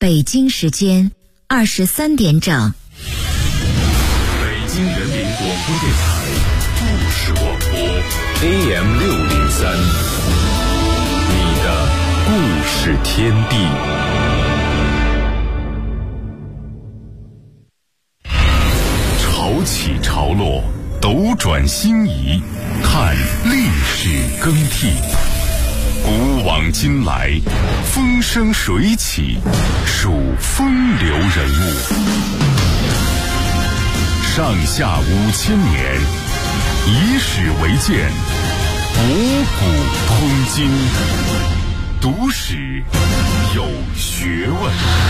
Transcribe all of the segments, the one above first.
北京时间23点整。 北京人民广播电台故事广播 AM603，你的故事天地。潮起潮落，斗转星移，看历史更替。古往今来，风生水起，数风流人物。上下5000年，以史为鉴，博古通今，读史有学问。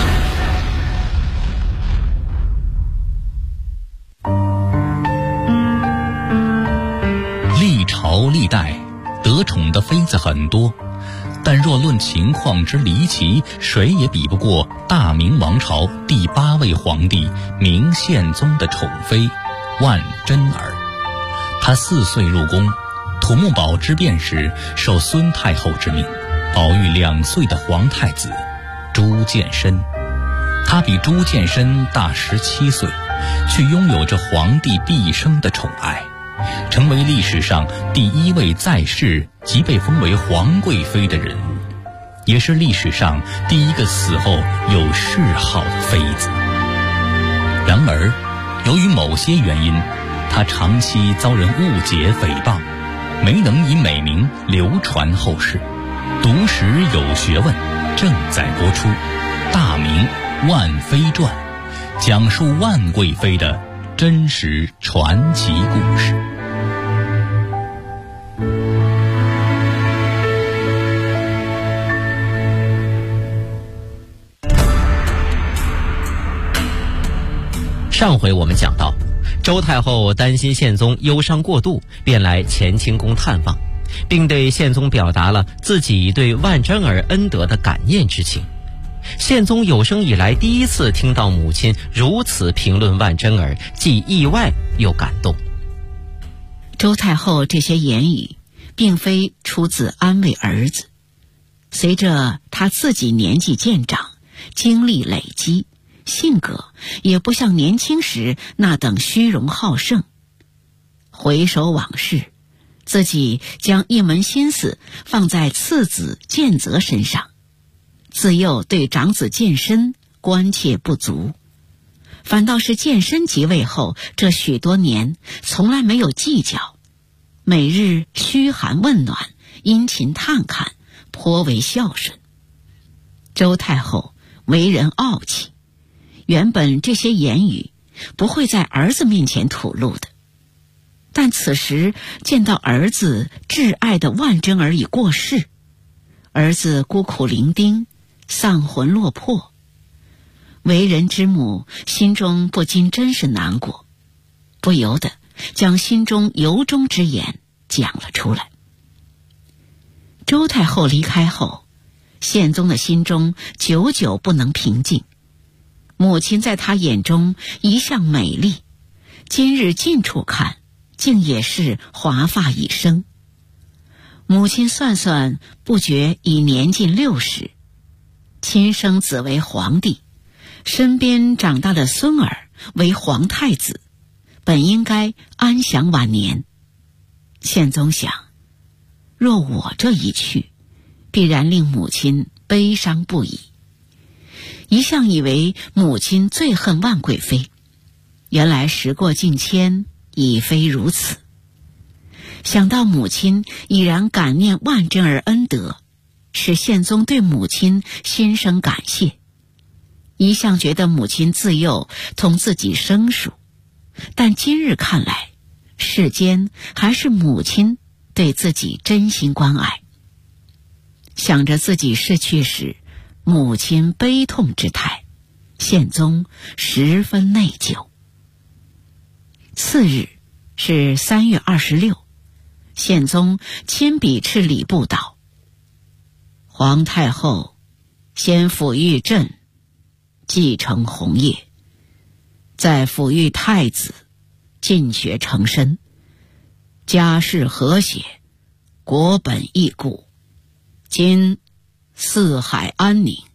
历朝历代得宠的妃子很多，但若论情况之离奇，谁也比不过大明王朝第8位皇帝明宪宗的宠妃万贞儿。她4岁入宫，土木堡之变时受孙太后之命，保育2岁的皇太子朱见深。她比朱见深大17岁，却拥有着皇帝毕生的宠爱，成为历史上第1位在世即被封为皇贵妃的人物，也是历史上第1个死后有谥号的妃子。然而，由于某些原因，她长期遭人误解诽谤，没能以美名流传后世。读史有学问正在播出《大明万妃传》，讲述万贵妃的真实传奇故事。 上回我们讲到，周太后担心宪宗忧伤过度，便来乾清宫探望，并对宪宗表达了自己对万贞儿恩德的感念之情。宪宗有生以来第1次听到母亲如此评论万贞儿，既意外又感动。 周太后这些言语并非出自安慰儿子，随着她自己年纪渐长，经历累积，性格也不像年轻时那等虚荣好胜。回首往事，自己将一门心思放在次子建泽身上，自幼对长子建深关切不足，反倒是建深即位后这许多年从来没有计较，每日嘘寒问暖，殷勤探看，颇为孝顺。周太后为人傲气，原本这些言语不会在儿子面前吐露的，但此时见到儿子挚爱的万贞儿已过世，儿子孤苦伶仃，丧魂落魄，为人之母心中不禁真是难过，不由得将心中由衷之言讲了出来。周太后离开后，宪宗的心中久久不能平静。母亲在他眼中一向美丽，今日近处看，竟也是华发已生。母亲算算，不觉已年近60，亲生子为皇帝，身边长大的孙儿为皇太子，本应该安享晚年。宪宗想，若我这一去，必然令母亲悲伤不已。一向以为母亲最恨万贵妃，原来时过境迁，已非如此。想到母亲已然感念万贞儿恩德，使宪宗对母亲心生感谢。一向觉得母亲自幼同自己生疏，但今日看来，世间还是母亲对自己真心关爱。想着自己逝去时母亲悲痛之态，宪宗十分内疚。次日是3月26，宪宗亲笔敕礼部道：皇太后先抚育朕，继承红业，再抚育太子，进学成身，家世和谐，国本益固。今四海安宁，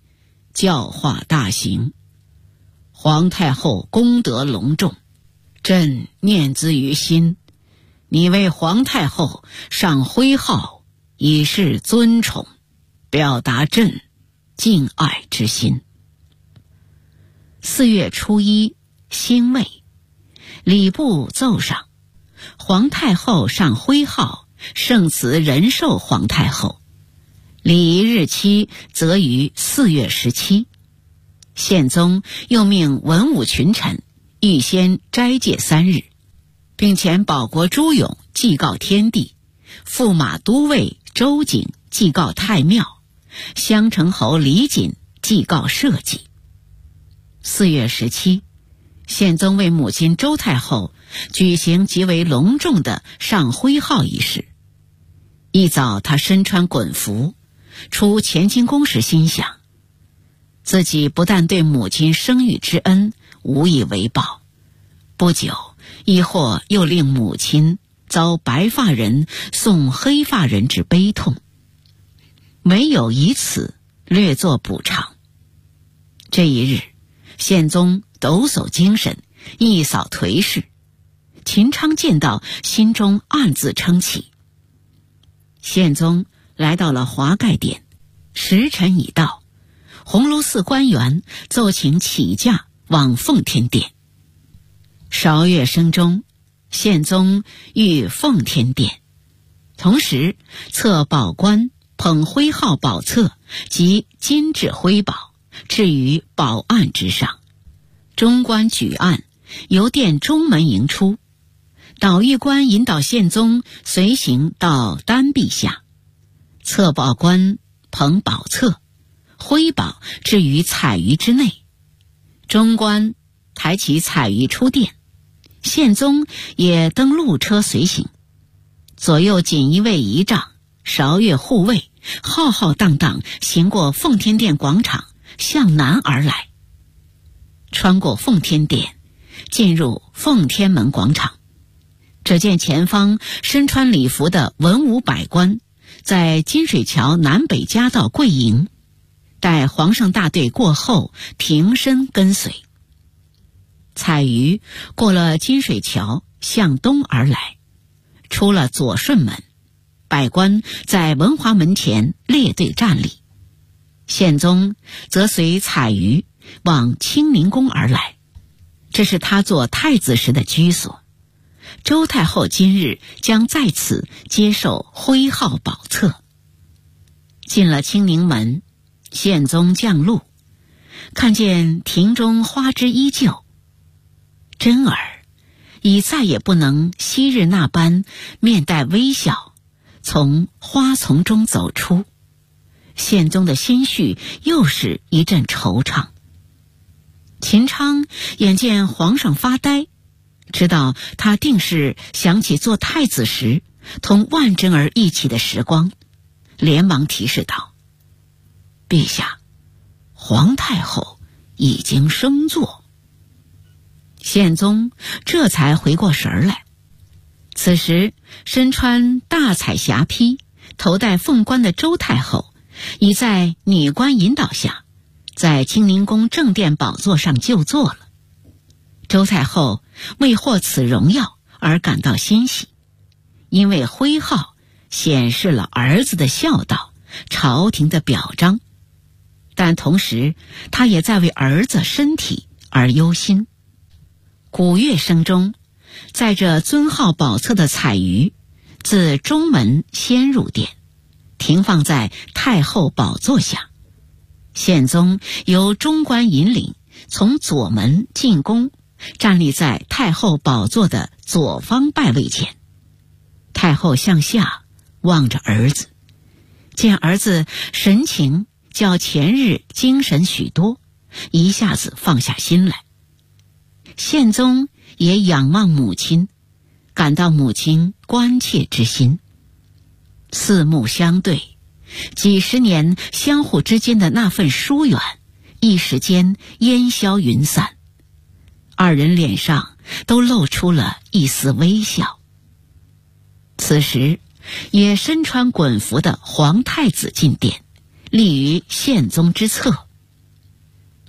教化大行。皇太后功德隆重，朕念兹于心。你为皇太后上徽号，以示尊宠，表达朕敬爱之心。4月初1，辛未，礼部奏上，皇太后上徽号，圣慈仁寿皇太后。礼仪日期则于4月17。宪宗又命文武群臣预先斋戒3日，并遣保国朱勇祭告天地，驸马都尉周景祭告太庙，襄城侯李瑾祭告社稷。4月17，宪宗为母亲周太后举行极为隆重的上徽号仪式。一早，他身穿衮服，出乾清宫时心想，自己不但对母亲生育之恩无以为报，不久亦或又令母亲遭白发人送黑发人之悲痛，唯有以此略作补偿。这一日，宪宗抖擞精神，一扫颓势。秦昌见到，心中暗自称奇。宪宗来到了华盖殿，时辰已到，鸿胪寺官员奏请起驾往奉天殿。韶乐声中，宪宗御奉天殿，同时册宝官捧徽号宝册及金质徽宝置于宝案之上。中官举案，由殿中门迎出，导御官引导宪宗随行到单壁下，册宝官捧宝册，徽宝置于彩鱼之内。中官抬起彩鱼出殿，宪宗也登路车随行，左右锦衣卫仪仗，韶乐护卫，浩浩荡荡行过奉天殿广场，向南而来。穿过奉天殿，进入奉天门广场，只见前方身穿礼服的文武百官在金水桥南北夹道跪迎，待皇上大队过后挺身跟随。彩鱼过了金水桥，向东而来，出了左顺门，百官在文华门前列队站立。宪宗则随彩鱼往清宁宫而来，这是他做太子时的居所。周太后今日将在此接受徽号宝册。进了清宁门，宪宗降路，看见庭中花枝依旧，真儿已再也不能昔日那般面带微笑从花丛中走出。宪宗的心绪又是一阵惆怅。秦昌眼见皇上发呆，知道他定是想起做太子时同万贞儿一起的时光，连忙提示道：陛下，皇太后已经升座。宪宗这才回过神来，此时身穿大彩霞披，头戴凤冠的周太后已在女官引导下，在清宁宫正殿宝座上就坐了。周太后为获此荣耀而感到欣喜，因为徽号显示了儿子的孝道，朝廷的表彰，但同时她也在为儿子身体而忧心。鼓乐声中，载着尊号宝册的彩鱼自中门先入殿，停放在太后宝座下。宪宗由中官引领，从左门进宫，站立在太后宝座的左方拜位前。太后向下望着儿子，见儿子神情较前日精神许多，一下子放下心来。宪宗也仰望母亲，感到母亲关切之心。四目相对，几十年相互之间的那份疏远，一时间烟消云散。二人脸上都露出了一丝微笑。此时，也身穿衮服的皇太子进殿，立于宪宗之侧。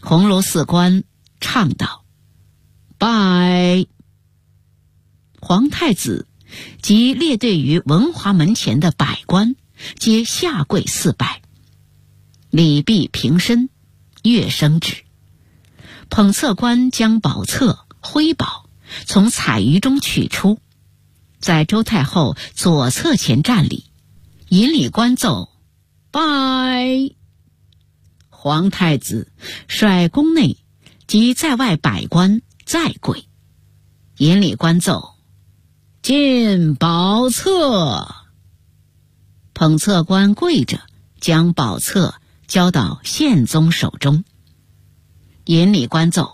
鸿胪寺官唱道：“拜！”皇太子及列队于文华门前的百官皆下跪四拜。礼毕平身，乐声止。捧册官将宝册徽宝从彩鱼中取出，在周太后左侧前站立，引礼官奏：“拜！”皇太子率宫内及在外百官再跪，引礼官奏：“进宝册。”捧册官跪着，将宝册交到宪宗手中。引礼官奏：“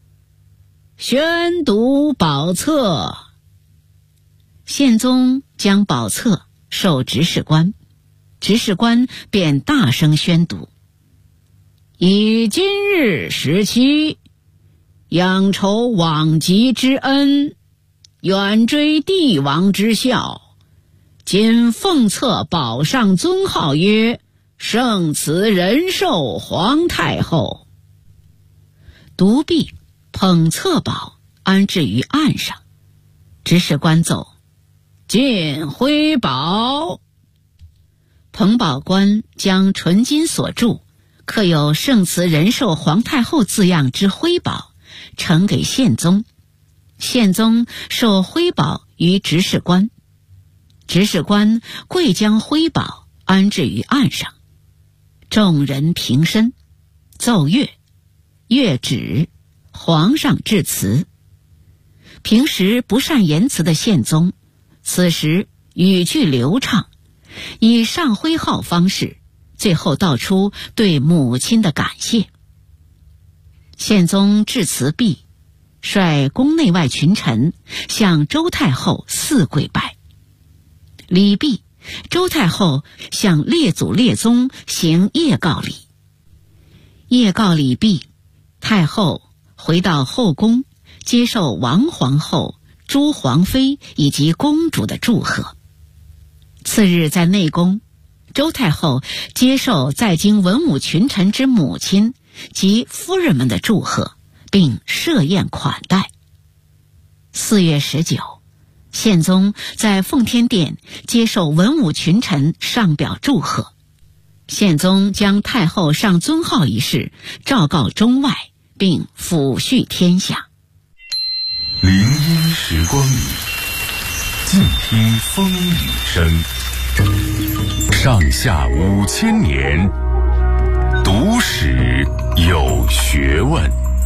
宣读宝册。”宪宗将宝册授执事官，执事官便大声宣读：“以今日17，仰酬往极之恩，远追帝王之效，今奉册宝上尊号曰圣慈仁寿皇太后。”读毕，捧册宝安置于案上。执事官奏：“进徽宝。”捧宝官将纯金所铸、刻有圣慈仁寿皇太后字样之徽宝呈给宪宗。宪宗授徽宝于执事官，执事官跪将徽宝安置于案上。众人平身，奏乐，乐止，皇上致辞。平时不善言辞的宪宗，此时语句流畅，以上徽号方式，最后道出对母亲的感谢。宪宗致辞毕，率宫内外群臣向周太后四跪拜。礼毕，周太后向列祖列宗行谒告礼。谒告礼毕，太后回到后宫，接受王皇后、朱皇妃以及公主的祝贺。次日在内宫，周太后接受在京文武群臣之母亲及夫人们的祝贺，并设宴款待。4月19，宪宗在奉天殿接受文武群臣上表祝贺。宪宗将太后上尊号一事昭告中外，并抚恤天下。 聆音时光里，静听风雨声。上下5000年，读史有学问。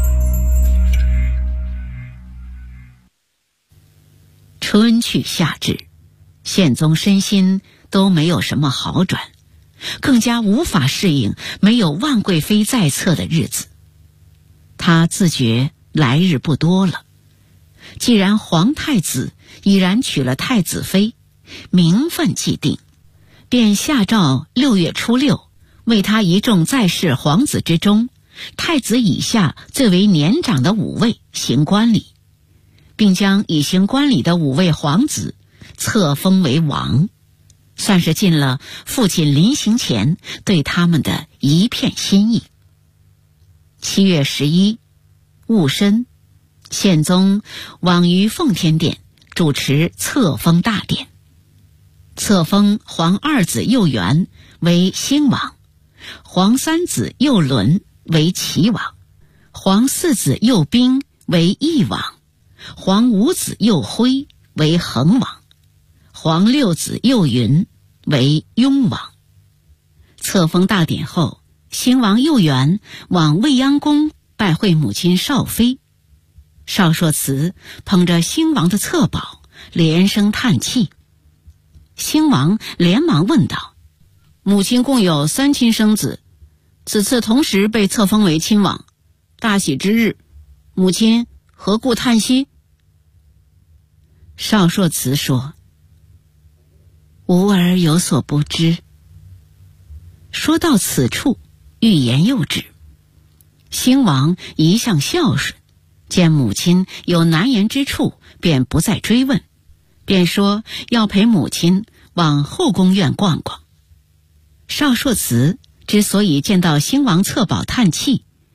春去夏至，宪宗身心都没有什么好转，更加无法适应没有万贵妃在侧的日子。他自觉来日不多了，既然皇太子已然娶了太子妃，名分既定，便下诏6月初6，为他一众在世皇子之中，太子以下最为年长的5位行冠礼，并将已行冠礼的5位皇子册封为王，算是尽了父亲临行前对他们的一片心意。7月11，戊申，宪宗往于奉天殿主持册封大典，册封皇2子右元为兴王，皇3子右伦为齐王，皇4子右兵为义王，皇5子右徽为恒王，皇6子右云为雍王。册封大典后，兴王右元往未央宫拜会母亲少妃。少硕慈捧着兴王的册宝，连声叹气。兴王连忙问道：“母亲共有3亲生子，此次同时被册封为亲王，大喜之日，母亲何故叹息？”少硕慈说：“吾儿有所不知。”说到此处，欲言又止。兴王一向孝顺，见母亲有难言之处，便不再追问，便说要陪母亲往后宫院逛逛。少硕慈之所以见到兴王册宝叹气，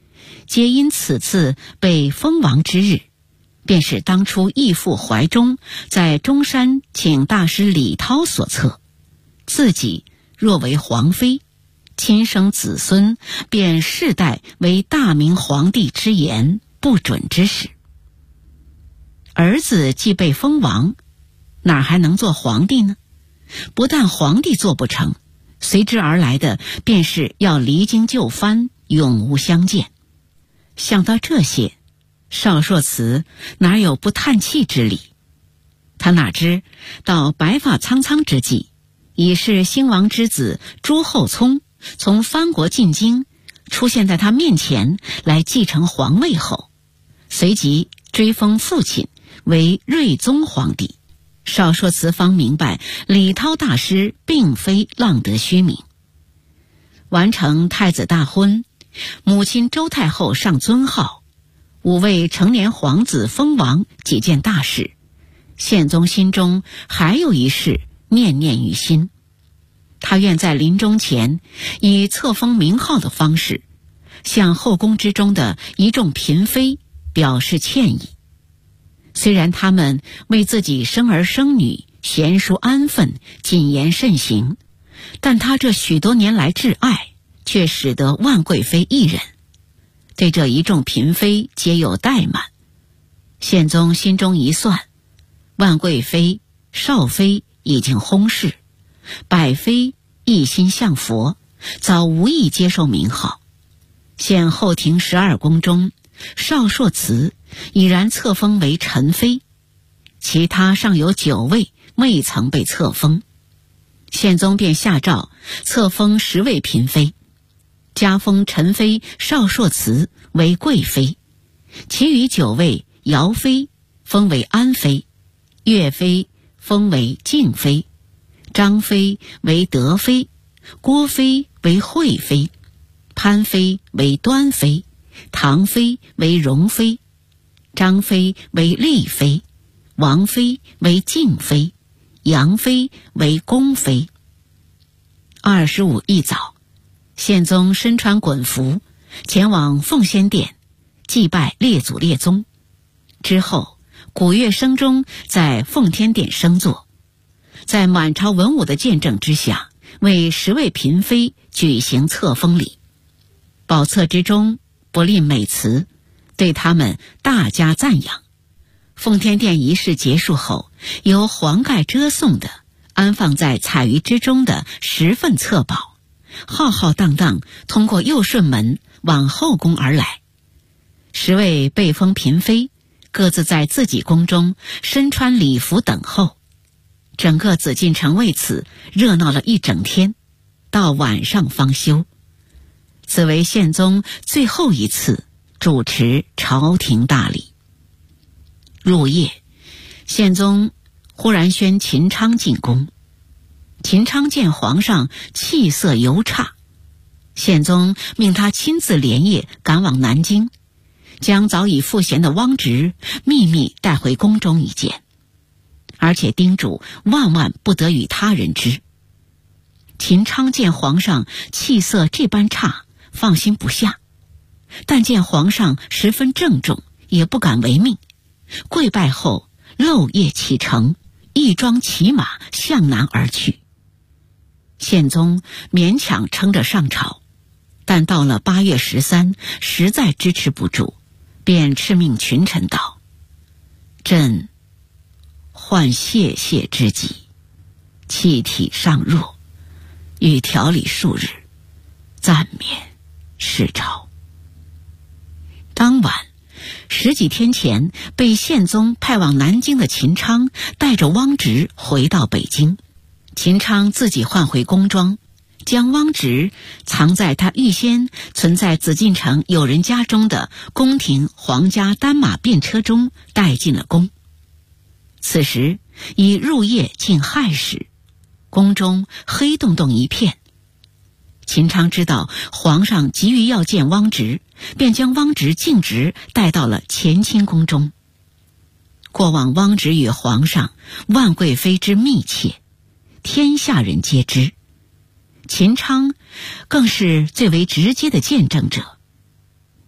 皆因此次被封王之日，便是当初义父怀忠在中山请大师李涛所策，自己若为皇妃，亲生子孙便世代为大明皇帝之言不准之事。儿子既被封王，哪还能做皇帝呢？不但皇帝做不成，随之而来的便是要离京就藩，永无相见。想到这些，邵硕慈哪有不叹气之理？他哪知到白发苍苍之际，已是兴王之子朱厚熜从藩国进京，出现在他面前来继承皇位后，随即追封父亲为睿宗皇帝。邵硕慈方明白李涛大师并非浪得虚名。完成太子大婚，母亲周太后上尊号，5位成年皇子封王几件大事，宪宗心中还有一事念念于心。他愿在临终前以册封名号的方式，向后宫之中的一众嫔妃表示歉意。虽然他们为自己生儿生女，贤淑安分，谨言慎行，但他这许多年来挚爱，却使得万贵妃一人，对这一众嫔妃皆有怠慢。宪宗心中一算，万贵妃、少妃已经薨逝，百妃一心向佛，早无意接受名号。现后庭12宫中，邵硕慈已然册封为宸妃，其他尚有9位未曾被册封。宪宗便下诏册封10位嫔妃，加封宸妃邵硕慈为贵妃，其余9位姚妃封为安妃，岳妃封为敬妃，张妃为德妃，郭妃为惠妃，潘妃为端妃，唐妃为容妃，张妃为丽妃，王妃为敬妃，杨妃为恭妃。25一早，宪宗身穿衮服，前往奉先殿祭拜列祖列宗，之后古乐声中在奉天殿升座，在满朝文武的见证之下，为10位嫔妃举行册封礼。宝册之中不吝美词，对他们大加赞扬。奉天殿仪式结束后，由黄盖遮送的安放在彩鱼之中的10份册宝，浩浩荡荡通过右顺门往后宫而来。10位被封嫔妃各自在自己宫中身穿礼服等候，整个紫禁城为此热闹了一整天，到晚上方休。此为宪宗最后一次主持朝廷大礼。入夜，宪宗忽然宣秦昌进宫。秦昌见皇上气色尤差，宪宗命他亲自连夜赶往南京，将早已赋闲的汪直秘密带回宫中一见，而且叮嘱万万不得与他人知。秦昌见皇上气色这般差，放心不下，但见皇上十分郑重，也不敢违命，跪拜后漏夜启程，一装骑马向南而去。宪宗勉强撑着上朝，但到了8月13，实在支持不住，便敕命群臣道：朕患泄泻之疾，气体尚弱，欲调理数日，暂免视朝。当晚10几天前被宪宗派往南京的秦昌带着汪直回到北京。秦昌自己换回宫装，将汪直藏在他预先存在紫禁城友人家中的宫廷皇家单马便车中带进了宫。此时已入夜近亥时，宫中黑洞洞一片。秦昌知道皇上急于要见汪直，便将汪直径直带到了乾清宫中。过往汪直与皇上、万贵妃之密切，天下人皆知，秦昌更是最为直接的见证者。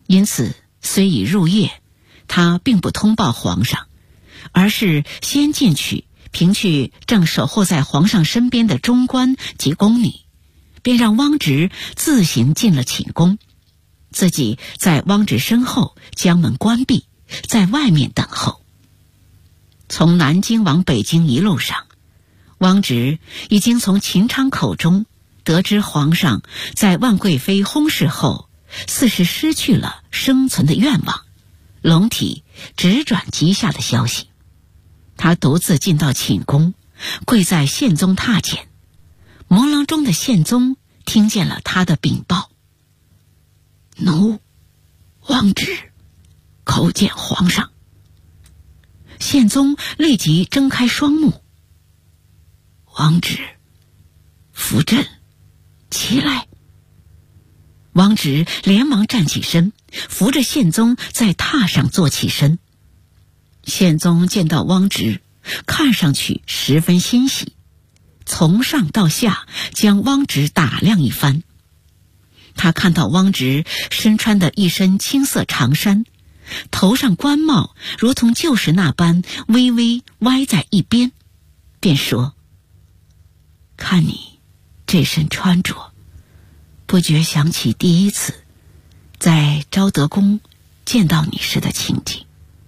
因此虽已入夜，他并不通报皇上，而是先进去凭去正守候在皇上身边的中官及宫女，便让汪直自行进了寝宫，自己在汪直身后将门关闭，在外面等候。从南京往北京一路上，汪直已经从秦昌口中得知皇上在万贵妃薨逝后似是失去了生存的愿望，龙体直转急下的消息。他独自进到寝宫，跪在宪宗榻前。朦胧中的宪宗听见了他的禀报：奴汪直叩见皇上。宪宗立即睁开双目：汪直，扶朕起来。汪直连忙站起身，扶着宪宗在榻上坐起身。宪宗见到汪直，看上去十分欣喜，从上到下将汪直打量一番。他看到汪直身穿的一身青色长衫，头上冠帽如同旧时那般微微歪在一边，便说：看你这身穿着，不觉想起第一次在昭德宫见到你时的情景。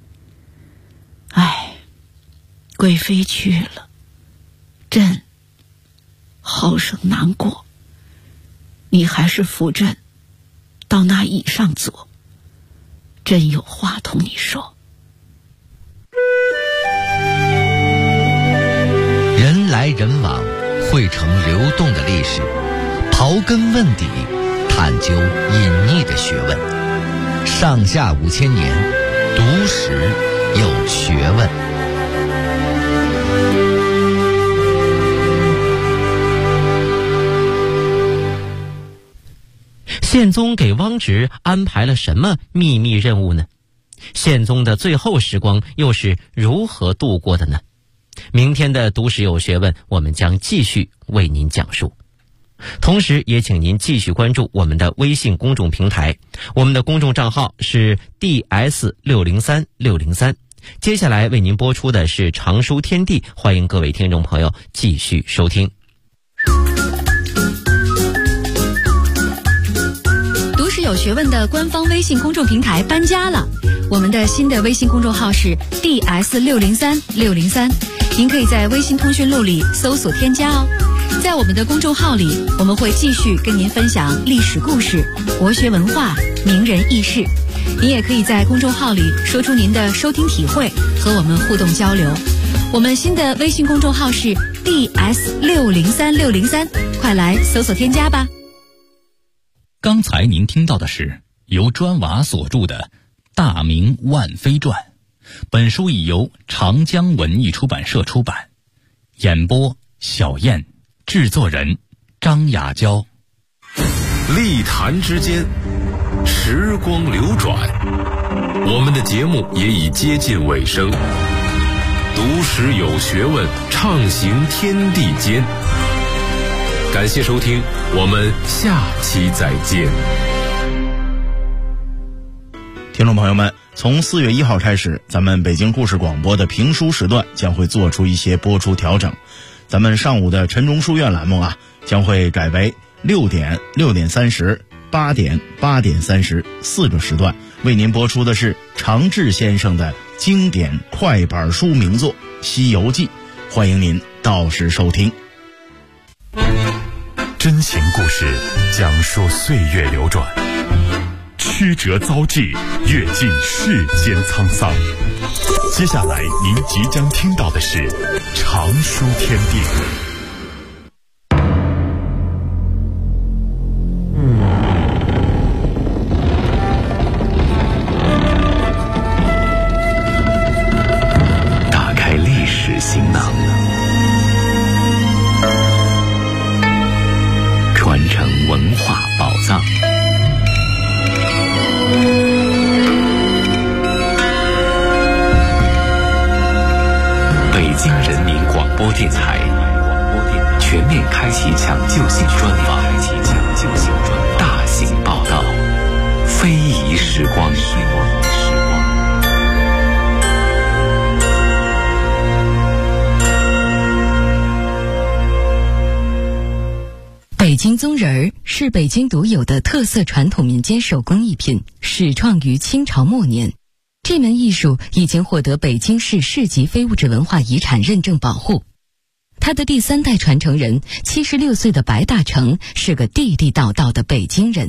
唉，贵妃去了，朕好生难过。你还是扶朕到那椅上坐，朕有话同你说。 人来人往，汇成流动的历史，刨根问底，探究隐匿的学问。上下5000年，读史有学问。 宪宗给汪直安排了什么秘密任务呢？宪宗的最后时光又是如何度过的呢？明天的读史有学问，我们将继续为您讲述。同时也请您继续关注我们的微信公众平台，我们的公众账号是 DS603603。接下来为您播出的是常书天地，欢迎各位听众朋友继续收听。 读史有学问的官方微信公众平台搬家了，我们的新的微信公众号是 DS603603，您可以在微信通讯录里搜索添加哦。在我们的公众号里，我们会继续跟您分享历史故事、国学文化、名人轶事。您也可以在公众号里说出您的收听体会，和我们互动交流。我们新的微信公众号是 DS603603，快来搜索添加吧。 刚才您听到的是由砖瓦所著的《大明万妃传》，本书已由长江文艺出版社出版。演播小燕，制作人张雅娇。 历坛之间，时光流转，我们的节目也已接近尾声。读史有学问，畅行天地间。感谢收听，我们下期再见。 听众朋友们，从4月1号开始，咱们北京故事广播的评书时段将会做出一些播出调整。咱们上午的晨钟书院栏目将会改为6点、6点30、8点、8点30 4个时段，为您播出的是常志先生的经典快板书名作《西游记》，欢迎您到时收听。 真情故事讲述岁月流转，曲折遭际，阅尽世间沧桑。接下来您即将听到的是常书天地。 打开历史行囊，传承文化宝藏。北京人民广播电台全面开启抢救性专访，大型报道，非遗史。 时光。 北京宗仁儿是北京独有的特色传统民间手工艺品，始创于清朝末年。这门艺术已经获得北京市市级非物质文化遗产认证保护。他的第3代传承人76岁的白大成是个地地道道的北京人。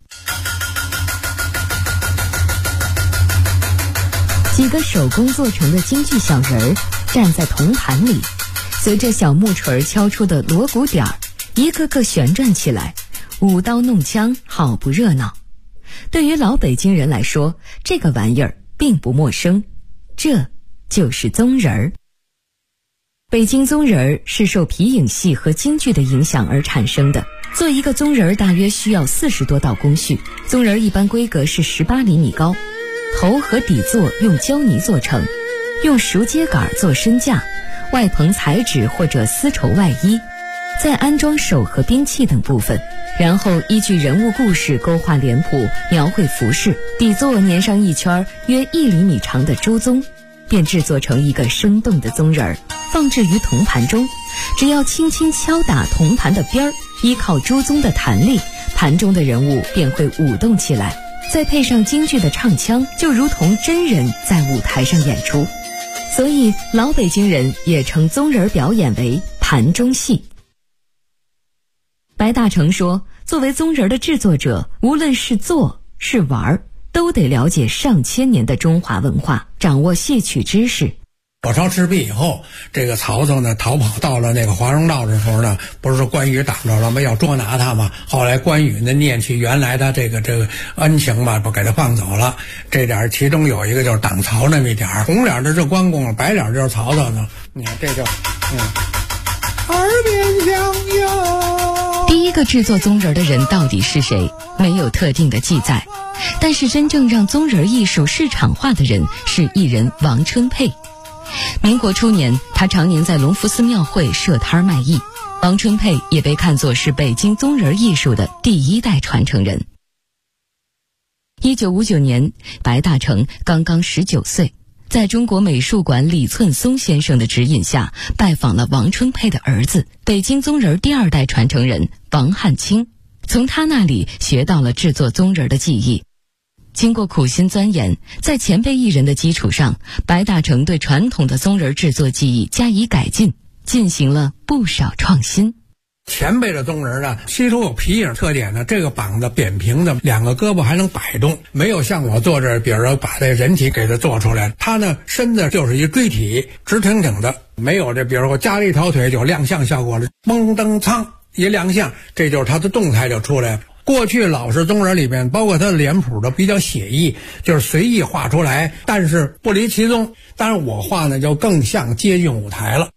几个手工做成的京剧小人儿站在铜盘里，随着小木锤敲出的锣鼓点儿，一个个旋转起来，舞刀弄枪，好不热闹。对于老北京人来说，这个玩意儿并不陌生，这就是宗仁儿。北京宗仁儿是受皮影戏和京剧的影响而产生的。做一个宗仁儿大约需要40多道工序，宗仁儿一般规格是18厘米高，头和底座用胶泥做成，用熟秸秆做身架，外棚彩纸或者丝绸外衣，再安装手和兵器等部分，然后依据人物故事勾画脸谱，描绘服饰，底座粘上一圈约1厘米长的周宗，便制作成一个生动的宗仁儿，放置于铜盘中。只要轻轻敲打铜盘的边儿，依靠朱宗的弹力，盘中的人物便会舞动起来，再配上京剧的唱腔，就如同真人在舞台上演出。所以老北京人也称宗仁儿表演为盘中戏。白大成说，作为宗仁儿的制作者，无论是做是玩，都得了解上千年的中华文化，掌握戏曲知识。 火烧赤壁以后，这个曹操呢逃跑到了那个华容道的时候呢，不是说关羽挡着了吗？要捉拿他嘛。后来关羽呢念起原来的这个恩情吧，不给他放走了。这点其中有一个就是挡曹那么一点儿，红脸的是关公，白脸就是曹操呢。你看这就耳边响哟。 第一个制作宗仁儿的人到底是谁？没有特定的记载，但是真正让宗仁儿艺术市场化的人是艺人王春佩。民国初年，他常年在隆福寺庙会设摊卖艺。王春佩也被看作是北京宗仁儿艺术的第1代传承人。1959年，白大成刚刚19岁，在中国美术馆李寸松先生的指引下，拜访了王春佩的儿子，北京宗仁儿第2代传承人王汉卿，从他那里学到了制作宗仁儿的技艺。经过苦心钻研，在前辈艺人的基础上，白大成对传统的宗仁儿制作技艺加以改进，进行了不少创新。 前辈的宗仁呢，其中有皮影特点呢，这个膀子扁平的，2个胳膊还能摆动，没有像我做这，比如说把这人体给它做出来，它呢身子就是一锥体，直挺挺的，没有这比如说加了一条腿就亮相效果了，蒙登苍一亮相，这就是它的动态就出来了。过去老式宗仁里面，包括他的脸谱都比较写意，就是随意画出来，但是不离其宗。但是我画呢，就更像接近舞台了。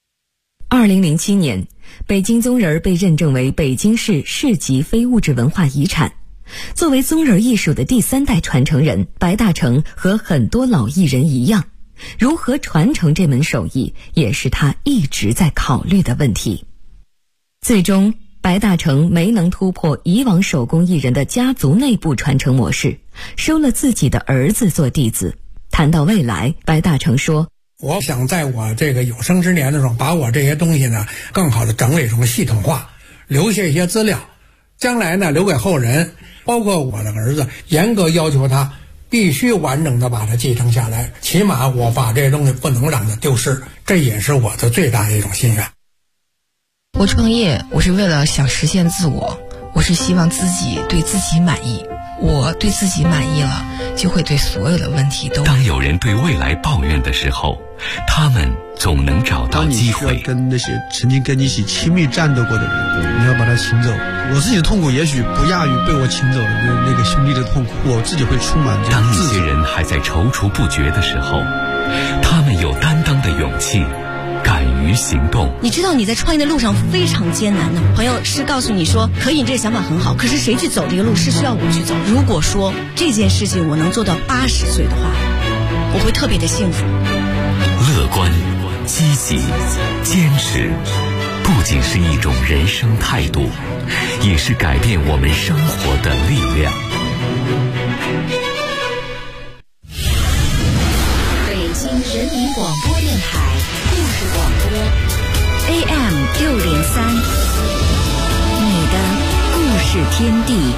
2007年，北京宗仁儿被认证为北京市市级非物质文化遗产。作为宗仁儿艺术的第3代传承人，白大成和很多老艺人一样，如何传承这门手艺，也是他一直在考虑的问题。最终，白大成没能突破以往手工艺人的家族内部传承模式，收了自己的儿子做弟子。谈到未来，白大成说， 我想在我这个有生之年的时候，把我这些东西呢更好的整理成系统化，留下一些资料，将来呢留给后人，包括我的儿子，严格要求他必须完整的把它继承下来，起码我把这些东西不能让它丢失，这也是我的最大的一种心愿。 我创业，我是为了想实现自我，我是希望自己对自己满意，我对自己满意了，就会对所有的问题都。 当有人对未来抱怨的时候，他们总能找到机会。 当你需要跟那些曾经跟你一起亲密战斗过的人，你要把他请走。我自己的痛苦也许不亚于被我请走的那个兄弟的痛苦，我自己会充满这种自责。 当一些人还在踌躇不决的时候，他们有担当的勇气，敢于行动。 你知道你在创业的路上非常艰难的，朋友是告诉你说可以，你这个想法很好，可是谁去走这个路是需要我去走。如果说这件事情我能做到80岁的话，我会特别的幸福。 乐观、积极、坚持，不仅是一种人生态度，也是改变我们生活的力量。 北京人民广播电台故事广播 AM603，你的故事天地。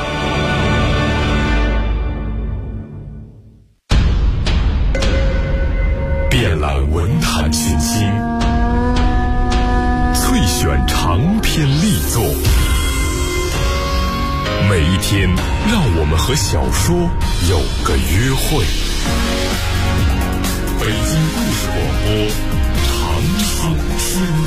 遍览文坛新星，萃选长篇力作。每一天，让我们和小说有个约会。北京故事广播，长寿天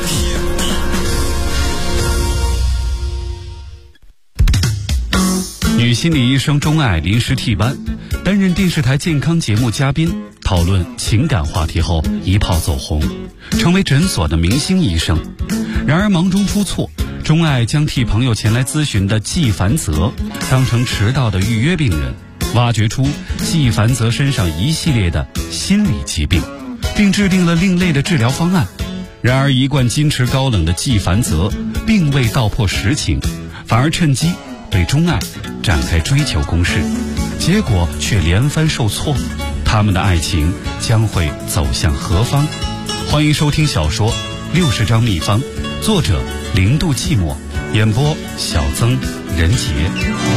地。 女心理医生钟爱临时替班，担任电视台健康节目嘉宾，讨论情感话题后一炮走红，成为诊所的明星医生。然而忙中出错，钟爱将替朋友前来咨询的季凡泽当成迟到的预约病人，挖掘出季凡泽身上一系列的心理疾病，并制定了另类的治疗方案。然而一贯矜持高冷的季凡泽并未道破实情，反而趁机对钟爱展开追求攻势，结果却连番受挫。他们的爱情将会走向何方？欢迎收听小说《60张秘方》，作者0度寂寞，演播小曾、任杰。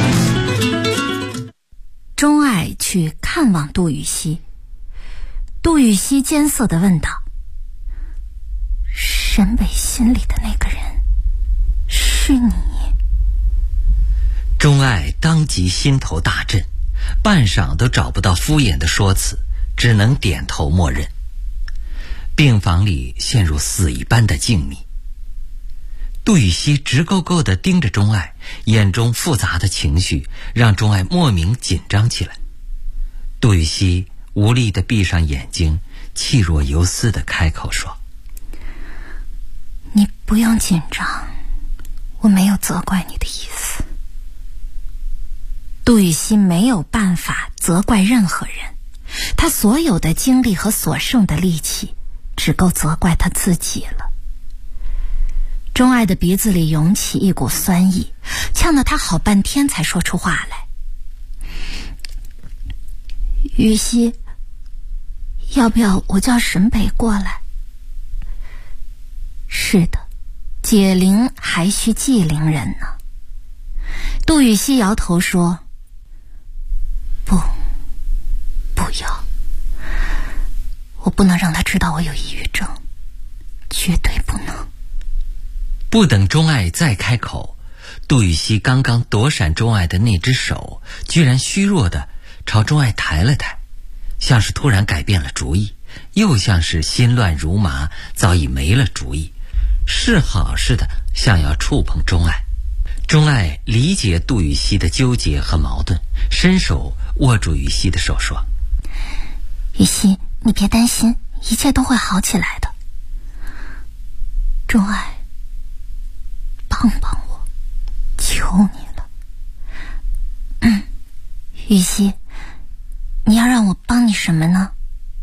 钟爱去看望杜雨熙，杜雨熙艰涩地问道：“沈北心里的那个人是你？” 钟爱当即心头大震，半晌都找不到敷衍的说辞，只能点头默认。病房里陷入死一般的静谧。杜雨熙直勾勾地盯着钟爱，眼中复杂的情绪让钟爱莫名紧张起来。杜雨熙无力地闭上眼睛，气若游丝地开口说：“ 你不用紧张，我没有责怪你的意思。”杜雨熙没有办法责怪任何人，他所有的精力和所剩的力气只够责怪他自己了。钟爱的鼻子里涌起一股酸意，呛得他好半天才说出话来：“雨熙，要不要我叫沈北过来？”“是的，解铃还需系铃人呢。”杜雨熙摇头说：“不要，我不能让他知道我有抑郁症，绝对不能。” 不等钟爱再开口，杜雨熙刚刚躲闪钟爱的那只手居然虚弱地朝钟爱抬了抬，像是突然改变了主意，又像是心乱如麻，早已没了主意，是好似的想要触碰钟爱。钟爱理解杜雨熙的纠结和矛盾，伸手握住雨熙的手说：“ 雨熙，你别担心，一切都会好起来的。钟爱，帮帮我，求你了。”“雨熙，你要让我帮你什么呢？”“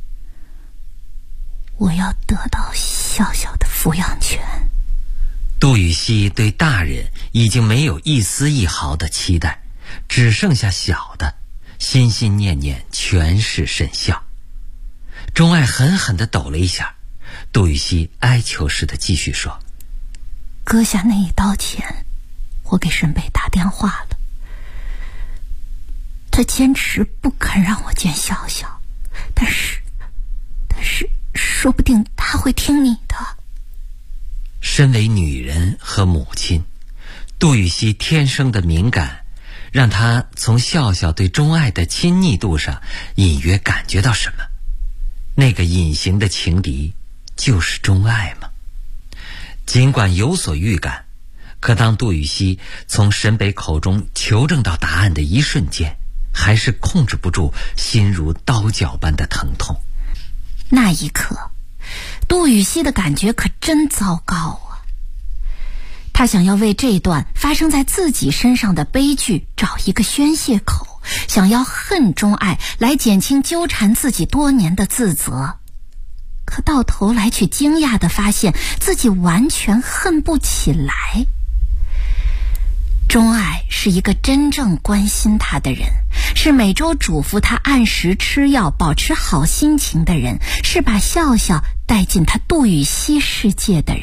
我要得到笑笑的抚养权。” 杜雨熙对大人已经没有一丝一毫的期待，只剩下小的，心心念念全是甚孝。钟爱狠狠地抖了一下，杜雨熙哀求似的继续说：“ 割下那一刀前，我给沈北打电话了，他坚持不肯让我见笑笑，但是说不定他会听你的。” 身为女人和母亲，杜雨熙天生的敏感，让她从笑笑对钟爱的亲昵度上隐约感觉到什么。那个隐形的情敌就是钟爱吗？尽管有所预感，可当杜雨熙从沈北口中求证到答案的一瞬间，还是控制不住心如刀绞般的疼痛。 那一刻，杜雨熙的感觉可真糟糕啊！他想要为这段发生在自己身上的悲剧找一个宣泄口，想要恨钟爱来减轻纠缠自己多年的自责，可到头来却惊讶地发现自己完全恨不起来。 钟爱是一个真正关心他的人，是每周嘱咐他按时吃药、保持好心情的人，是把笑笑带进他杜雨溪世界的人。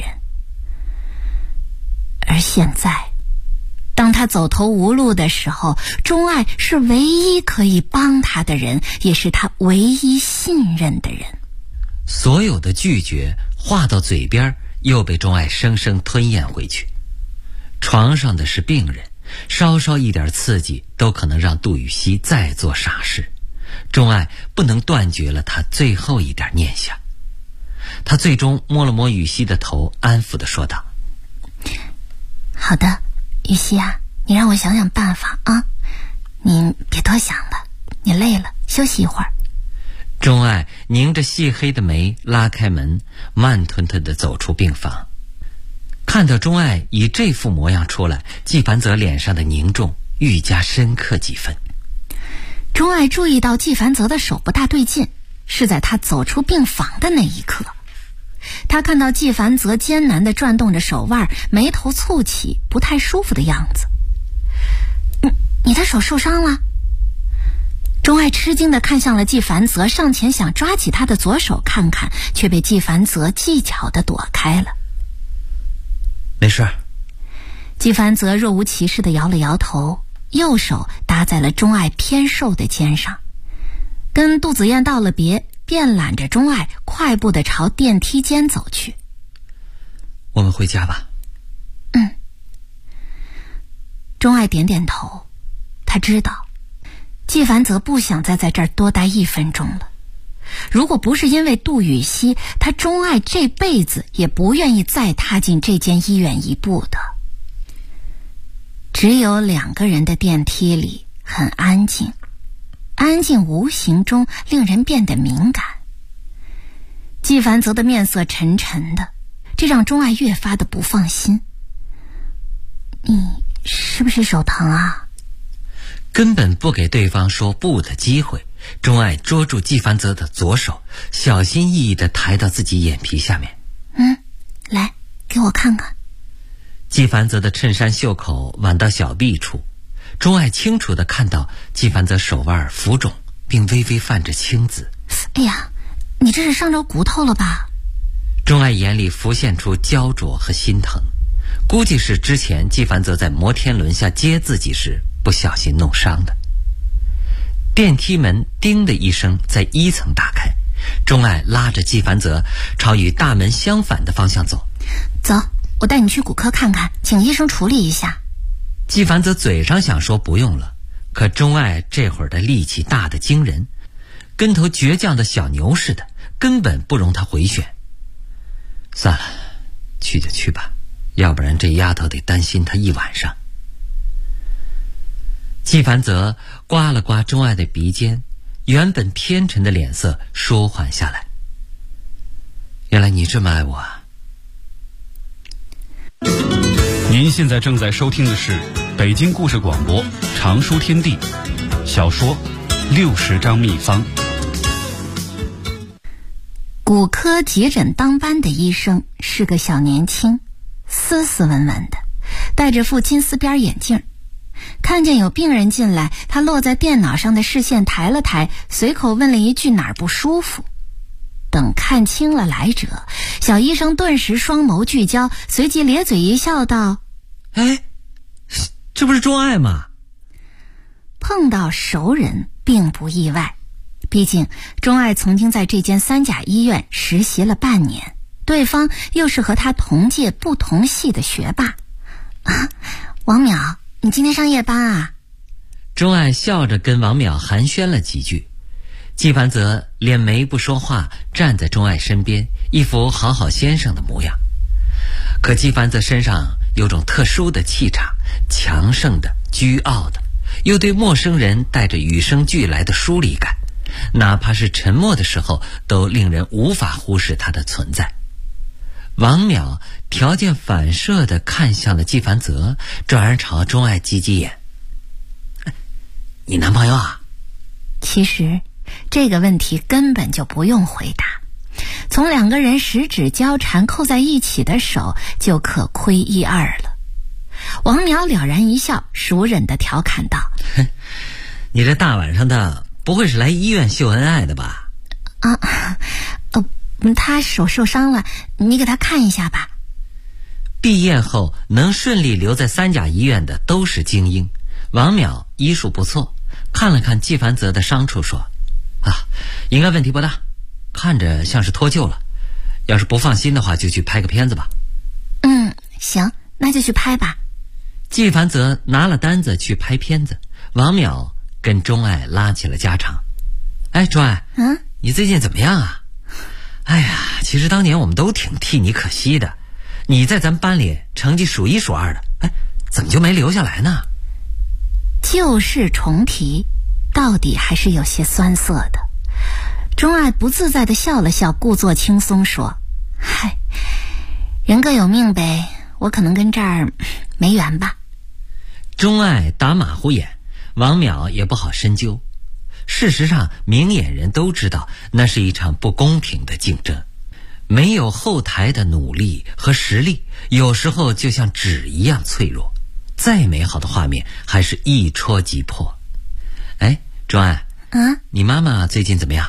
而现在，当他走投无路的时候，钟爱是唯一可以帮他的人，也是他唯一信任的人。 所有的拒绝话到嘴边，又被钟爱生生吞咽回去。床上的是病人，稍稍一点刺激都可能让杜雨溪再做傻事。钟爱不能断绝了他最后一点念想。他最终摸了摸雨溪的头，安抚地说道： 好的，雨溪啊，你让我想想办法啊，你别多想了，你累了休息一会儿。 钟爱拧着细黑的眉，拉开门，慢吞吞地走出病房。看到钟爱以这副模样出来，季凡泽脸上的凝重愈加深刻几分。 钟爱注意到季凡泽的手不大对劲，是在他走出病房的那一刻。他看到季凡泽艰难地转动着手腕，眉头蹙起，不太舒服的样子。你的手受伤了？钟爱吃惊地看向了季凡泽，上前想抓起他的左手看看，却被季凡泽技巧地躲开了。 没事。 季凡泽若无其事地摇了摇头，右手搭在了钟爱偏瘦的肩上，跟杜子燕道了别，便揽着钟爱快步地朝电梯间走去。 我们回家吧。 钟爱点点头，他知道季凡泽不想再在这儿多待1分钟了。如果不是因为杜雨溪，他钟爱这辈子也不愿意再踏进这间医院一步的。只有2个人的电梯里很安静，安静无形中令人变得敏感。季凡泽的面色沉沉的，这让钟爱越发的不放心。你是不是手疼啊？ 根本不给对方说不的机会，钟爱捉住季凡泽的左手，小心翼翼地抬到自己眼皮下面。 来，给我看看。 季凡泽的衬衫袖口挽到小臂处，钟爱清楚地看到季凡泽手腕浮肿，并微微泛着青紫。 哎呀，你这是伤着骨头了吧？ 钟爱眼里浮现出焦灼和心疼，估计是之前季凡泽在摩天轮下接自己时不小心弄伤的。电梯门叮的一声在1层打开，钟爱拉着季凡泽朝与大门相反的方向走。 走，我带你去骨科看看，请医生处理一下。 季凡泽嘴上想说不用了，可钟爱这会儿的力气大得惊人，跟头倔强的小牛似的，根本不容他回旋。算了，去就去吧，要不然这丫头得担心他一晚上。季凡泽刮了刮钟爱的鼻尖，原本偏沉的脸色舒缓下来。原来你这么爱我啊。 您现在正在收听的是北京故事广播常书天地小说60张秘方。 骨科急诊当班的医生是个小年轻，斯斯文文的，戴着副金丝边眼镜。看见有病人进来，他落在电脑上的视线抬了抬，随口问了一句哪儿不舒服。等看清了来者，小医生顿时双眸聚焦，随即咧嘴一笑道： 这不是钟爱吗？ 碰到熟人并不意外，毕竟钟爱曾经在这间3甲医院实习了半年，对方又是和他同届不同系的学霸。王淼，你今天上夜班啊？ 钟爱笑着跟王淼寒暄了几句。季凡泽脸眉不说话，站在钟爱身边，一副好好先生的模样。可季凡泽身上有种特殊的气场，强盛的、倨傲的，又对陌生人带着与生俱来的疏离感，哪怕是沉默的时候都令人无法忽视他的存在。王淼条件反射地看向了季凡泽，转而朝钟爱挤挤眼。你男朋友啊？ 其实这个问题根本就不用回答，从2个人十指交缠扣在一起的手就可窥一二了。 王淼了然一笑，熟稔地调侃道： 你这大晚上的不会是来医院秀恩爱的吧？ 他手受伤了，你给他看一下吧。 毕业后能顺利留在三甲医院的都是精英。王淼医术不错，看了看纪凡泽的伤处说：应该问题不大，看着像是脱臼了，要是不放心的话就去拍个片子吧。 行，那就去拍吧。 纪凡泽拿了单子去拍片子，王淼跟钟爱拉起了家常。钟爱，你最近怎么样啊？哎呀，其实当年我们都挺替你可惜的，你在咱们班里成绩数一数二的，怎么就没留下来呢？ 旧事重提，到底还是有些酸涩的。钟爱不自在地笑了笑，故作轻松说：人各有命呗，我可能跟这儿没缘吧。 钟爱打马虎眼，王淼也不好深究。事实上，明眼人都知道那是一场不公平的竞争，没有后台的努力和实力，有时候就像纸一样脆弱，再美好的画面还是一戳即破。钟爱，你妈妈最近怎么样？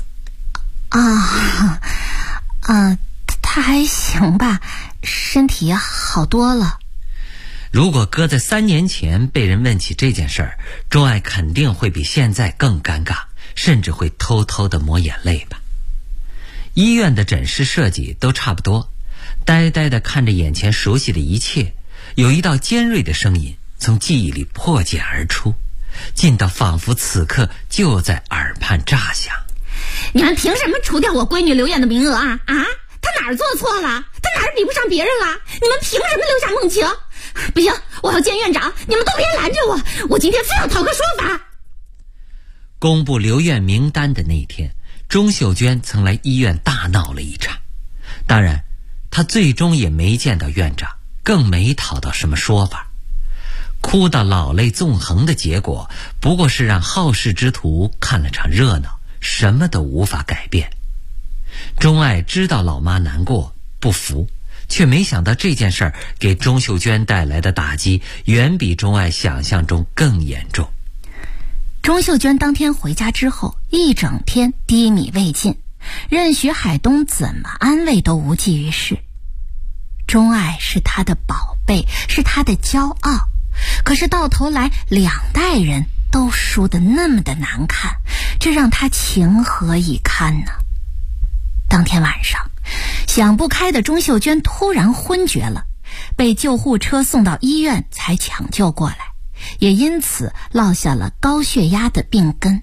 她还行吧，身体好多了。 如果搁在3年前被人问起这件事儿，钟爱肯定会比现在更尴尬，甚至会偷偷地抹眼泪吧。医院的诊室设计都差不多，呆呆地看着眼前熟悉的一切，有一道尖锐的声音从记忆里破茧而出，近到仿佛此刻就在耳畔炸响。 你们凭什么除掉我闺女留院的名额啊？她哪儿做错了？她哪儿比不上别人了？你们凭什么留下梦晴？不行，我要见院长，你们都别拦着我今天非要讨个说法。 公布留院名单的那天，钟秀娟曾来医院大闹了一场。当然，她最终也没见到院长，更没讨到什么说法。哭到老泪纵横的结果，不过是让好事之徒看了场热闹，什么都无法改变。钟爱知道老妈难过不服，却没想到这件事儿给钟秀娟带来的打击远比钟爱想象中更严重。 钟秀娟当天回家之后，一整天低迷未尽，任徐海东怎么安慰都无济于事。钟爱是她的宝贝，是她的骄傲，可是到头来2代人都输得那么的难看，这让她情何以堪呢？当天晚上，想不开的钟秀娟突然昏厥了，被救护车送到医院才抢救过来，也因此落下了高血压的病根。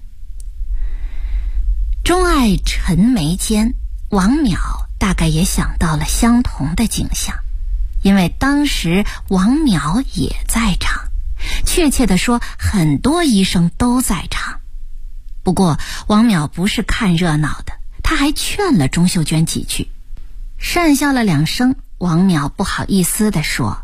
钟爱沉眉间，王淼大概也想到了相同的景象，因为当时王淼也在场，确切地说，很多医生都在场。不过王淼不是看热闹的，他还劝了钟秀娟几句。讪笑了2声，王淼不好意思地说：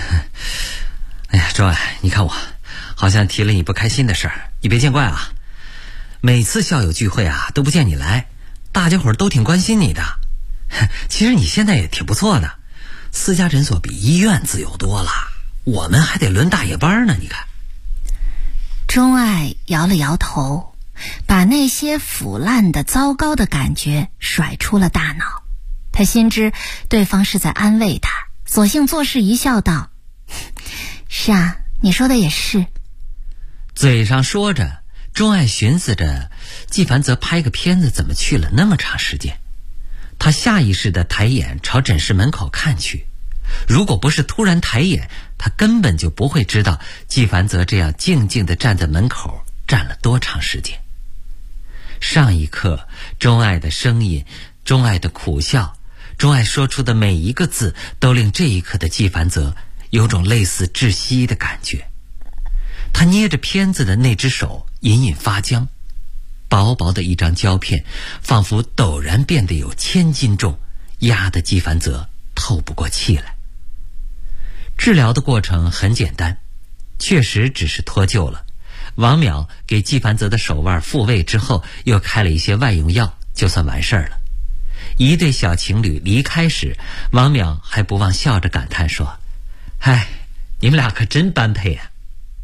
钟爱，你看我好像提了你不开心的事儿，你别见怪啊。每次校友聚会都不见你来，大家伙儿都挺关心你的。其实你现在也挺不错的，私家诊所比医院自由多了，我们还得轮大夜班呢，你看。 钟爱摇了摇头，把那些腐烂的糟糕的感觉甩出了大脑。他心知对方是在安慰他，索性作势一笑道：是啊，你说的也是。 嘴上说着，钟爱寻思着纪凡泽拍个片子怎么去了那么长时间。他下意识地抬眼朝诊室门口看去，如果不是突然抬眼，他根本就不会知道纪凡泽这样静静地站在门口站了多长时间。上一刻，钟爱的声音，钟爱的苦笑，钟爱说出的每一个字，都令这一刻的纪凡泽有种类似窒息的感觉。他捏着片子的那只手隐隐发僵，薄薄的一张胶片仿佛陡然变得有1000斤重，压得纪凡泽透不过气来。治疗的过程很简单，确实只是脱臼了。王淼给纪凡泽的手腕复位之后，又开了一些外用药，就算完事儿了。一对小情侣离开时，王淼还不忘笑着感叹说： 你们俩可真般配啊。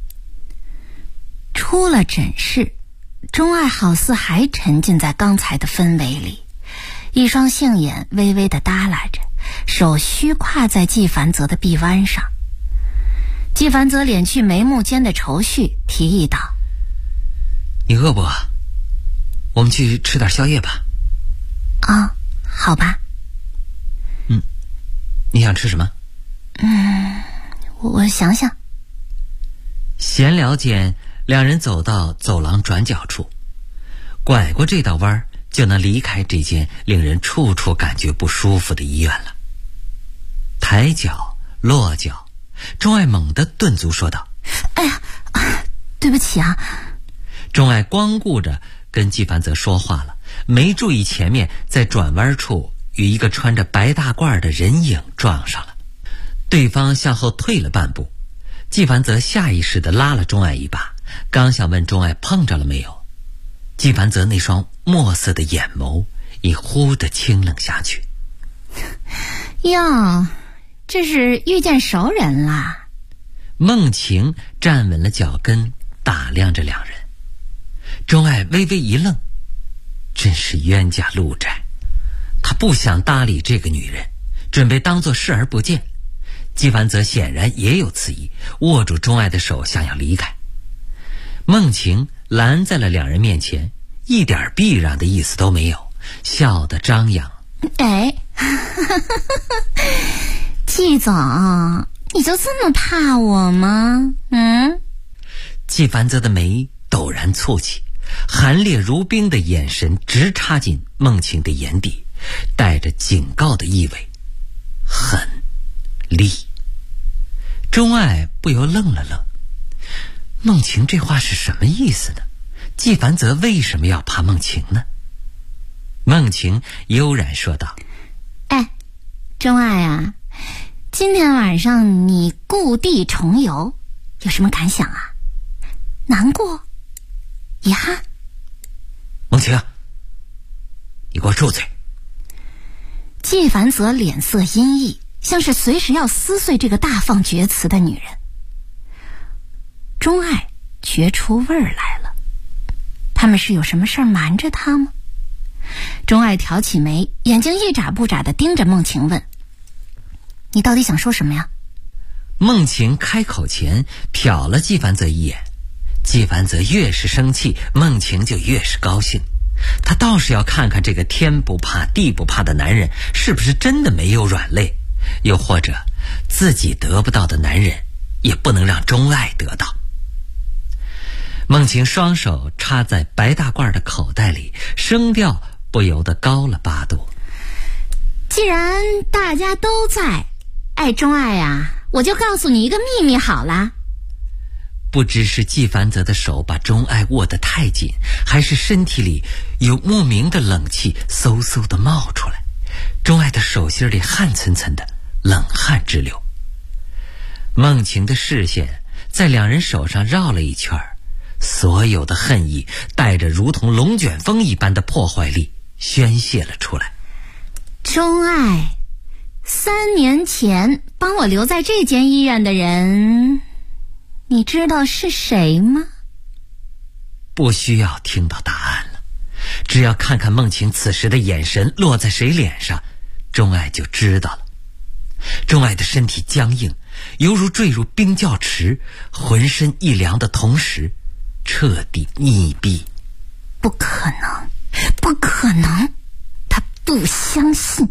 出了诊室，钟爱好似还沉浸在刚才的氛围里，一双杏眼微微地耷拉着，手虚跨在纪凡泽的臂弯上。纪凡泽敛去眉目间的愁绪，提议道： 你饿不饿？我们去吃点宵夜吧。 啊，好吧。 你想吃什么？ 我想想。 闲聊间，两人走到走廊转角处，拐过这道弯就能离开这间令人处处感觉不舒服的医院了。抬脚落脚，钟爱猛地顿足说道： 哎呀，对不起啊。 钟爱光顾着跟纪凡泽说话了，没注意前面在转弯处与一个穿着白大褂的人影撞上了。对方向后退了半步，纪凡泽下意识地拉了钟爱一把，刚想问钟爱碰着了没有，纪凡泽那双墨色的眼眸已忽地清冷下去。 哟，这是遇见熟人啦。 梦晴站稳了脚跟，打量着两人。钟爱微微一愣，真是冤家路窄。他不想搭理这个女人，准备当作视而不见。纪凡泽显然也有此意，握住钟爱的手想要离开。梦晴拦在了两人面前，一点避让的意思都没有，笑得张扬。 哎，纪总，你就这么怕我吗？ 纪凡泽的眉陡然蹙起，寒冽如冰的眼神直插进梦晴的眼底，带着警告的意味，狠厉。钟爱不由愣了愣，梦晴这话是什么意思呢？纪凡泽为什么要怕梦晴呢？梦晴悠然说道： 哎，钟爱啊，今天晚上你故地重游，有什么感想啊？难过？遗憾？ 梦晴，你给我住嘴！ 纪凡泽脸色阴翳，像是随时要撕碎这个大放厥词的女人。钟爱觉出味儿来了，他们是有什么事儿瞒着他吗？钟爱挑起眉，眼睛一眨不眨地盯着梦晴问：你到底想说什么呀？ 梦晴开口前瞟了纪凡泽一眼，纪凡泽越是生气，梦晴就越是高兴。他倒是要看看这个天不怕地不怕的男人是不是真的没有软肋，又或者自己得不到的男人也不能让钟爱得到。梦晴双手插在白大褂的口袋里，声调不由得高了8度。 既然大家都在，哎，钟爱呀，我就告诉你一个秘密好啦。 不知是纪凡泽的手把钟爱握得太紧，还是身体里有莫名的冷气嗖嗖地冒出来，钟爱的手心里汗涔涔的，冷汗直流。梦晴的视线在两人手上绕了一圈，所有的恨意带着如同龙卷风一般的破坏力宣泄了出来。 钟爱，3年前帮我留在这间医院的人，你知道是谁吗？ 不需要听到答案了，只要看看梦晴此时的眼神落在谁脸上，钟爱就知道了。钟爱的身体僵硬，犹如坠入冰窖池，浑身一凉的同时彻底溺毙。 不可能，不可能，他不相信。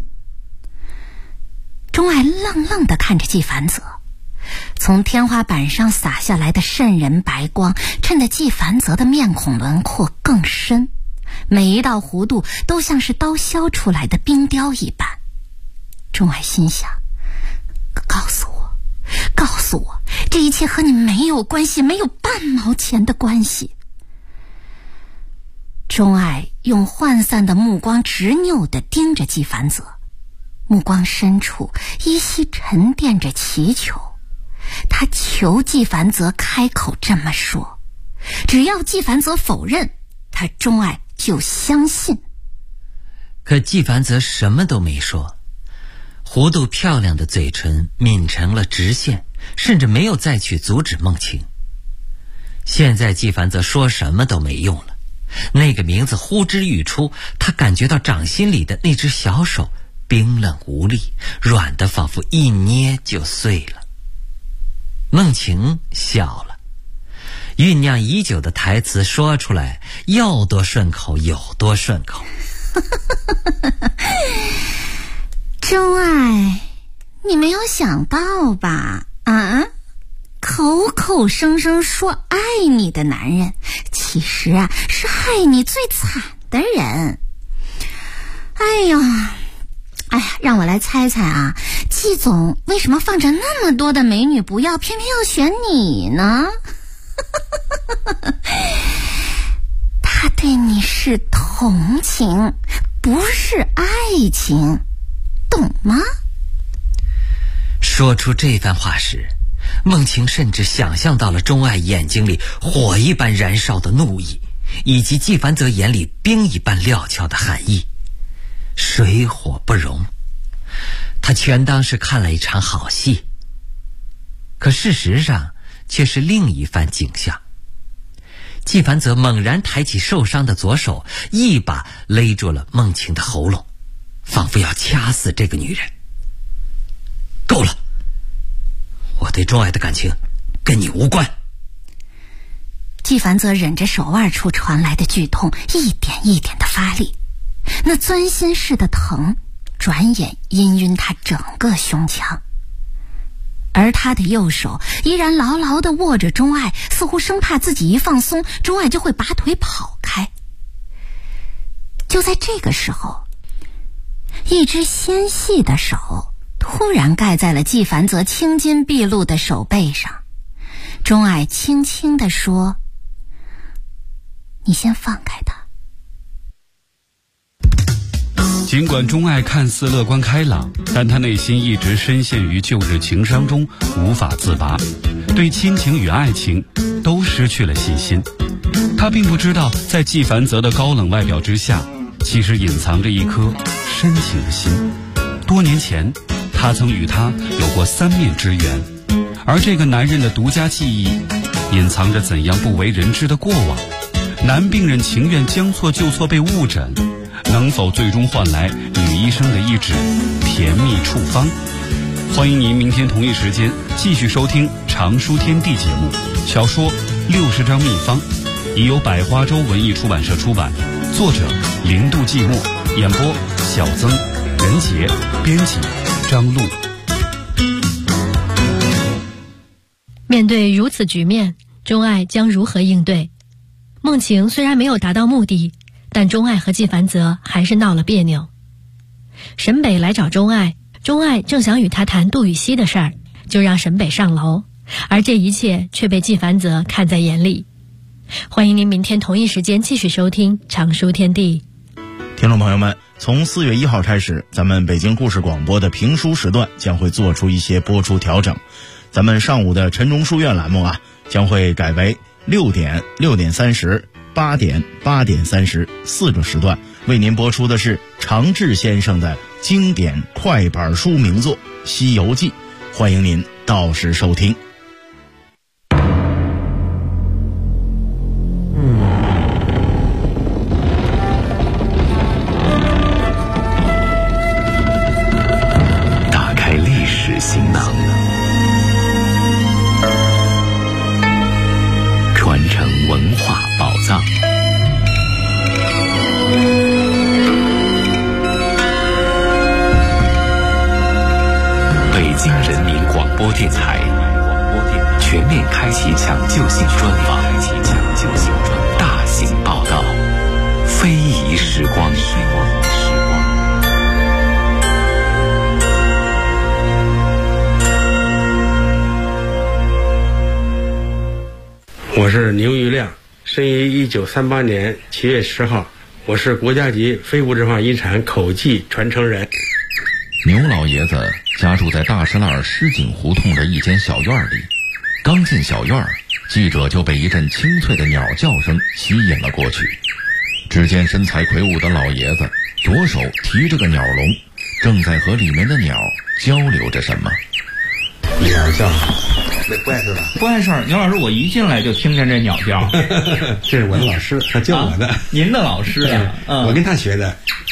钟爱愣愣地看着纪凡泽，从天花板上洒下来的渗人白光衬得纪凡泽的面孔轮廓更深，每一道弧度都像是刀削出来的冰雕一般。钟爱心想，告诉我，这一切和你没有关系，没有半毛钱的关系。钟爱用涣散的目光执拗地盯着纪凡泽，目光深处依稀沉淀着祈求。他求纪凡泽开口这么说，只要纪凡泽否认，他钟爱就相信。 可纪凡泽什么都没说，弧度漂亮的嘴唇抿成了直线， 甚至没有再去阻止梦晴。现在纪凡泽说什么都没用了，那个名字呼之欲出，他感觉到掌心里的那只小手冰冷无力，软得仿佛一捏就碎了。梦晴笑了，酝酿已久的台词说出来，要多顺口有多顺口。 钟爱，你没有想到吧？啊，口口声声说爱你的男人，其实啊是害你最惨的人。哎呀，让我来猜猜啊，季总为什么放着那么多的美女不要，偏偏要选你呢？他对你是同情，不是爱情，懂吗？ 说出这番话时，梦晴甚至想象到了钟爱眼睛里火一般燃烧的怒意，以及纪凡泽眼里冰一般料峭的寒意，水火不容。他全当是看了一场好戏，可事实上却是另一番景象。纪凡泽猛然抬起受伤的左手，一把勒住了梦晴的喉咙，仿佛要掐死这个女人。够了，我对钟爱的感情跟你无关。 纪凡泽忍着手腕处传来的剧痛，一点一点的发力，那钻心似的疼转眼氤氲他整个胸腔，而他的右手依然牢牢地握着钟爱，似乎生怕自己一放松，钟爱就会拔腿跑开。就在这个时候，一只纤细的手突然盖在了纪凡泽青筋毕露的手背上。钟爱轻轻地说：“你先放开他。” 尽管钟爱看似乐观开朗，但他内心一直深陷于旧日情伤中无法自拔，对亲情与爱情都失去了信心。他并不知道，在纪凡泽的高冷外表之下，其实隐藏着一颗深情的心。多年前，他曾与他有过3面之缘，而这个男人的独家记忆隐藏着怎样不为人知的过往。男病人情愿将错就错被误诊，能否最终换来女医生的一纸甜蜜处方？欢迎您明天同一时间继续收听常书天地节目，小说60张秘方，已由百花洲文艺出版社出版，作者零度寂寞，演播小曾、任杰，编辑张璐。 面对如此局面，钟爱将如何应对？梦晴虽然没有达到目的，但钟爱和纪凡泽还是闹了别扭。沈北来找钟爱，钟爱正想与他谈杜雨熙的事儿，就让沈北上楼，而这一切却被纪凡泽看在眼里。欢迎您明天同一时间继续收听常书天地。 听众朋友们，从4月1号开始，咱们北京故事广播的评书时段将会做出一些播出调整。咱们上午的晨钟书院栏目啊，将会改为6点、6点30、8点、8点30，4个时段为您播出的是常志先生的经典快板书名作《西游记》，欢迎您到时收听。 打开历史行囊，传承文化宝藏。北京人民广播电台全面开启抢救性专访，大型报道，非遗时光。 我是牛玉亮，生于1938年7月10号，我是国家级非物质文化遗产口技传承人。 牛老爷子家住在大石栏狮井胡同的一间小院里，刚进小院，记者就被一阵清脆的鸟叫声吸引了过去。只见身材魁梧的老爷子左手提着个鸟笼，正在和里面的鸟交流着什么。 鸟叫，那不碍事吧？ 不碍事儿。牛老师，我一进来就听见这鸟叫， 这是我的老师，他教我的。 您的老师呀？ 我跟他学的。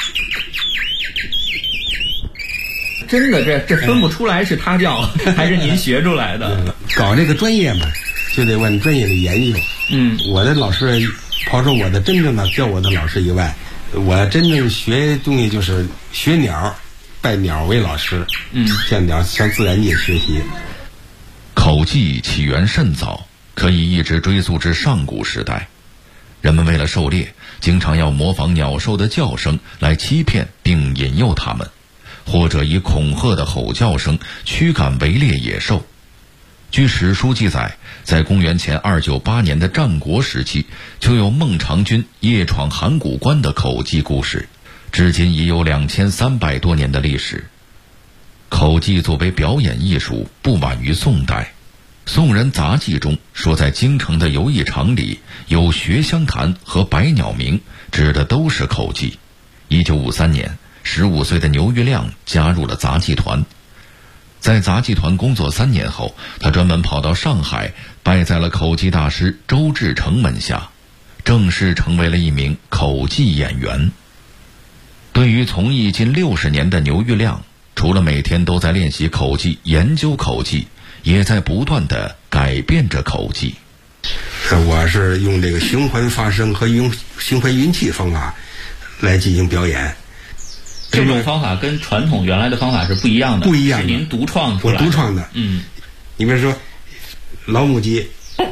真的，这分不出来是他叫还是您学出来的。 搞这个专业嘛，就得往专业里研究。我的老师，抛出我的真正的教我的老师以外，我真正学东西就是学鸟，拜鸟为老师。向鸟向自然界学习。 口技起源甚早，可以一直追溯至上古时代。人们为了狩猎，经常要模仿鸟兽的叫声来欺骗并引诱它们，或者以恐吓的吼叫声驱赶围猎野兽。据史书记载，在公元前298年的战国时期，就有孟尝君夜闯函谷关的口技故事，至今已有2300多年的历史。口技作为表演艺术，不晚于宋代。宋人杂记中说，在京城的游艺场里有学香坛和百鸟鸣，指的都是口技。1953年，15岁的牛玉亮加入了杂技团。在杂技团工作3年后，他专门跑到上海，拜在了口技大师周志成门下，正式成为了一名口技演员。对于从艺近60年的牛玉亮，除了每天都在练习口技、研究口技，也在不断地改变着口技。 我是用这个循环发声和用循环运气方法来进行表演。 这种方法跟传统原来的方法是不一样的， 不一样的， 是您独创出来的。 我独创的。你比如说老母鸡，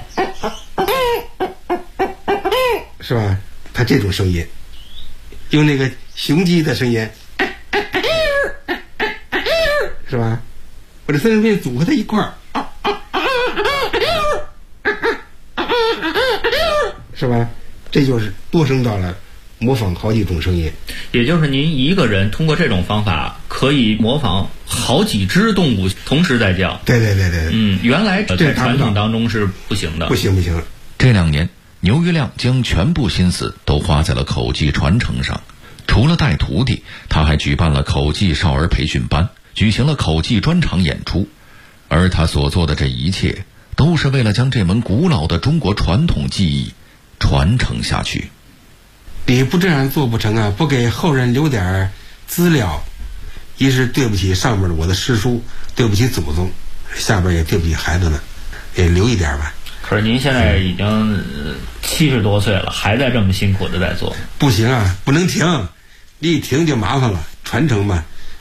是吧？它这种声音，用那个雄鸡的声音，是吧？我这三声音组合在一块儿，是吧？这就是多声道了，模仿好几种声音。 也就是您一个人通过这种方法可以模仿好几只动物同时在叫。 对。 原来在传统当中是不行的。 不行。 这2年，牛玉亮将全部心思都花在了口技传承上。除了带徒弟，他还举办了口技少儿培训班，举行了口技专场演出。而他所做的这一切，都是为了将这门古老的中国传统技艺传承下去。 你不这样做不成啊！不给后人留点资料，一是对不起上面的我的师叔，对不起祖宗，下边也对不起孩子们，也留一点吧。 可是您现在已经70多岁了，还在这么辛苦的在做。 不行啊，不能停，你一停就麻烦了。传承嘛，